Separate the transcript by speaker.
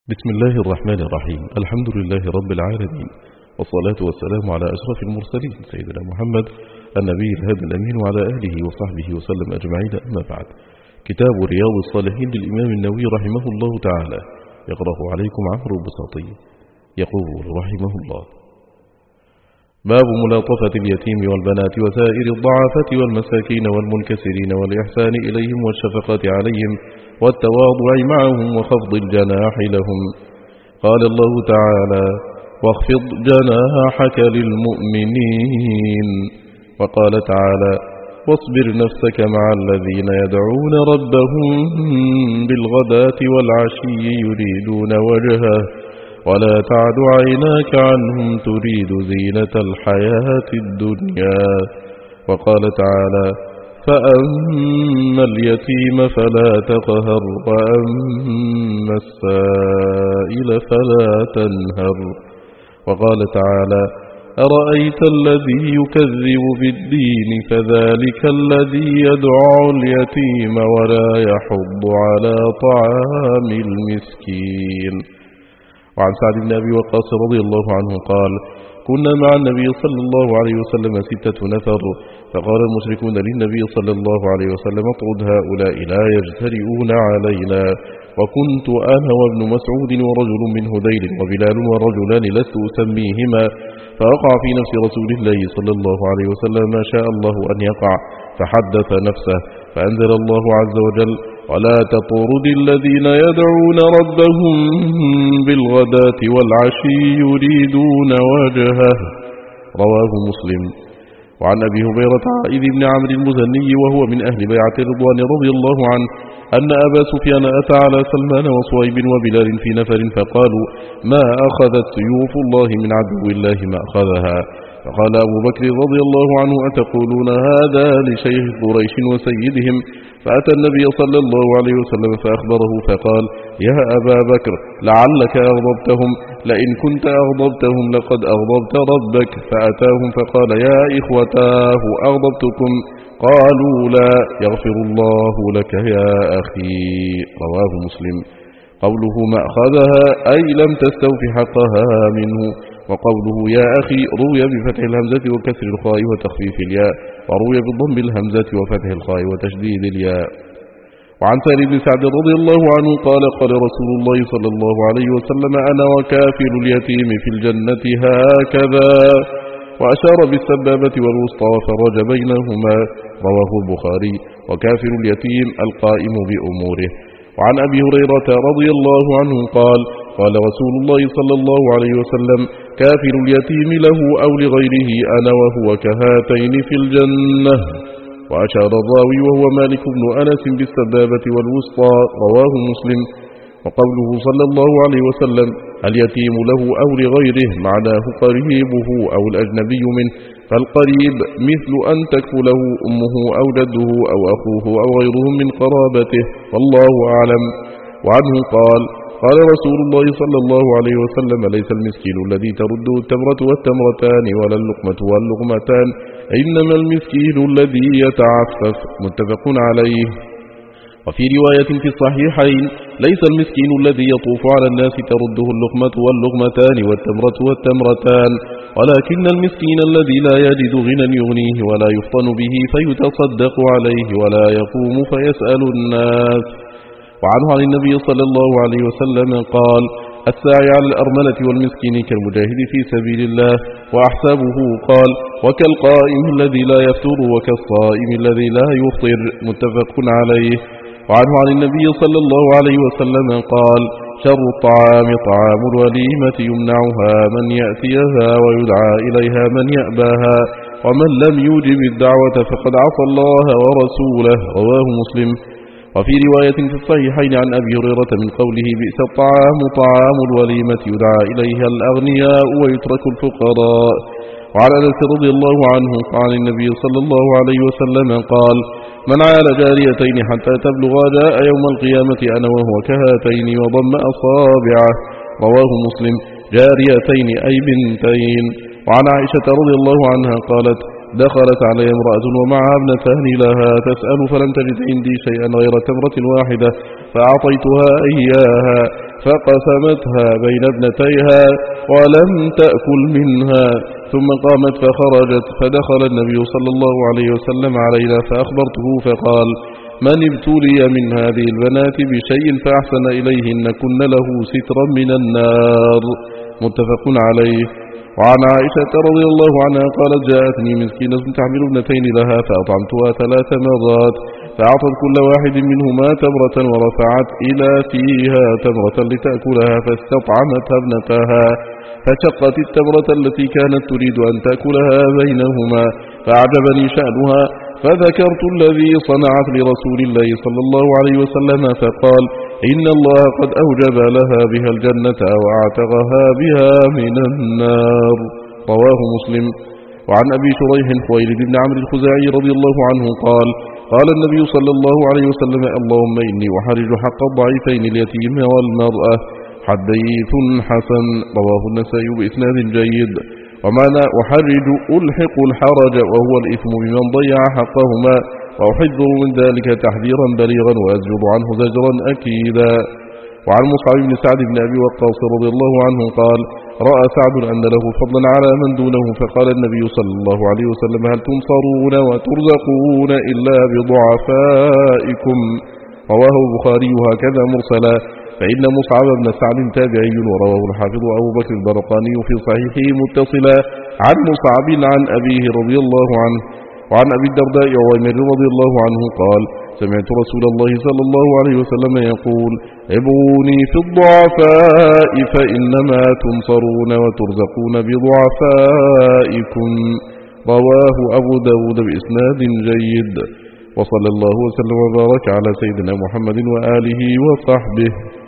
Speaker 1: بسم الله الرحمن الرحيم. الحمد لله رب العالمين، والصلاة والسلام على أشرف المرسلين سيدنا محمد النبي الهادي الأمين وعلى آله وصحبه وسلم أجمعين. أما بعد، كتاب رياض الصالحين للإمام النووي رحمه الله تعالى، يقرأ عليكم عمرو بساطي. يقول رحمه الله: باب ملاطفة اليتيم والبنات وسائر الضعافة والمساكين والمنكسرين والإحسان إليهم والشفقة عليهم والتواضع معهم وخفض الجناح لهم. قال الله تعالى: واخفض جناحك للمؤمنين. وقال تعالى: واصبر نفسك مع الذين يدعون ربهم بالغداة والعشي يريدون وجهه ولا تعد عيناك عنهم تريد زينة الحياة الدنيا. وقال تعالى: فأما اليتيم فلا تقهر وأما السائل فلا تنهر. وقال تعالى: أرأيت الذي يكذب بالدين فذلك الذي يدعو اليتيم ولا يحض على طعام المسكين. وعن سعد بن أبي وقاص رضي الله عنه قال: كنا مع النبي صلى الله عليه وسلم 6 نفر، فقال المشركون للنبي صلى الله عليه وسلم: اطرد هؤلاء لا يجترئون علينا. وكنت أنا وابن مسعود ورجل من هذيل وبلال ورجلان لست أسميهما، فوقع في نفس رسول الله صلى الله عليه وسلم ما شاء الله أن يقع، فحدث نفسه، فأنزل الله عز وجل: ولا تطرد الذين يدعون ربهم بالغداة والعشي يريدون وجهه. رواه مسلم. وعن أبي هريرة عائذ بن عمرو المزني وهو من أهل بيعة رضوان رضي الله عنه أن أبا سفيان أتى على سلمان وصهيب وبلال في نفر فقالوا: ما أخذت سيوف الله من عدو الله ما أخذها. فقال أبو بكر رضي الله عنه: أتقولون هذا لشيخ قريش وسيدهم؟ فأتى النبي صلى الله عليه وسلم فأخبره فقال: يا أبا بكر لعلك أغضبتهم، لئن كنت أغضبتهم لقد أغضبت ربك. فأتاهم فقال: يا إخوتاه أغضبتكم؟ قالوا لا. يغفر الله لك يا أخي. رواه مسلم. قوله ما أخذها أي لم تستوف حقها منه. وقوله يا أخي روي بفتح الهمزة وكسر الخاء وتخفيف الياء، وروي بالضم الهمزة وفتح الخاء وتشديد الياء. وعن سهل بن سعد رضي الله عنه قال: قال رسول الله صلى الله عليه وسلم: أنا وكافل اليتيم في الجنة هكذا، وأشار بالسبابة والوسطى وفرج بينهما. رواه البخاري. وكافل اليتيم القائم بأموره. وعن أبي هريرة رضي الله عنه قال: قال رسول الله صلى الله عليه وسلم: كافل اليتيم له أو لغيره أنا وهو كهاتين في الجنة. وأشار الراوي وهو مالك بن أنس بالسبابة والوسطى. رواه مسلم. وقوله صلى الله عليه وسلم: اليتيم له أو لغيره معناه قريبه أو الأجنبي منه، فالقريب مثل أن تكفله أمه أو جده أو أخوه أو غيرهم من قرابته، والله أعلم. وعنه قال: قال رسول الله صلى الله عليه وسلم: ليس المسكين الذي ترده التمرة والتمرتان ولا اللقمة واللقمتان، إنما المسكين الذي يتعفف. متفق عليه. وفي رواية في الصحيحين: ليس المسكين الذي يطوف على الناس ترده اللقمة واللقمتان والتمرة والتمرتان، ولكن المسكين الذي لا يجد غنى يغنيه ولا يفطن به فيتصدق عليه ولا يقوم فيسأل الناس. وعنه عن النبي صلى الله عليه وسلم قال: الساعي على الأرملة والمسكين كالمجاهد في سبيل الله. وأحسبه قال: وكالقائم الذي لا يفطر وكالصائم الذي لا يفطر. متفق عليه. وعنه عن النبي صلى الله عليه وسلم قال: شر الطعام طعام الوليمة يمنعها من يأتيها ويدعى إليها من يأباها، ومن لم يوجب الدعوة فقد عصى الله ورسوله. رواه مسلم. وفي رواية في الصحيحين عن أبي هريرة من قوله: بئس الطعام طعام الوليمة يدعى إليها الأغنياء ويترك الفقراء. وعن أنس رضي الله عنه عن النبي صلى الله عليه وسلم قال: من عال جاريتين حتى تبلغا جاء يوم القيامة أنا وهو كهاتين وضم أصابعه. رواه مسلم. جاريتين أي بنتين. وعن عائشة رضي الله عنها قالت: دخلت علي امرأة ومعها ابنتان لها تسأل، فلم تجد عندي شيئا غير تمرة واحدة فأعطيتها إياها، فقسمتها بين ابنتيها ولم تأكل منها، ثم قامت فخرجت، فدخل النبي صلى الله عليه وسلم علينا فأخبرته فقال: من ابتلي من هذه البنات بشيء فأحسن إليهن كن له سترا من النار. متفق عليه. وعن عائشة رضي الله عنها قالت: جاءتني مسكينة تحمل ابنتين لها فأطعمتها 3 مرات، فأعطت كل واحد منهما تمرة ورفعت إلى فيها تمرة لتأكلها، فاستطعمتها ابنتها فشقت التمرة التي كانت تريد أن تأكلها بينهما، فأعجبني شأنها، فذكرت الذي صنعت لرسول الله صلى الله عليه وسلم، فقال: إن الله قد أوجب لها بها الجنة وأعتقها بها من النار. رواه مسلم. وعن أبي شريح خويلد بن عمرو الخزاعي رضي الله عنه قال: قال النبي صلى الله عليه وسلم: اللهم إني أحرج حق الضعيفين اليتيم والمرأة. حديث حسن. رواه النسائي بإسناد جيد. ومعنى أحرج ألحق الحرج، وهو الإثم بمن ضيع حقهما، وأحذر من ذلك تحذيرا بليغا وأزجر عنه زجرا أكيدا. وعن مصعب بن سعد بن أبي وقاص رضي الله عنه قال: رأى سعد أن له فضلا على من دونه، فقال النبي صلى الله عليه وسلم: هل تنصرون وترزقون إلا بضعفائكم؟ رواه البخاري هكذا مرسلا، فإن مصعب بن سعد تابعي، ورواه الحافظ أبو بكر البرقاني في صحيحه متصلا عن مصعب عن أبيه رضي الله عنه. وعن أبي الدرداء عويمر رضي الله عنه قال: سمعت رسول الله صلى الله عليه وسلم يقول: ابغوني في الضعفاء فإنما تنصرون وترزقون بضعفائكم. رواه أبو داود بإسناد جيد. وصلى الله وسلم وبارك على سيدنا محمد وآله وصحبه.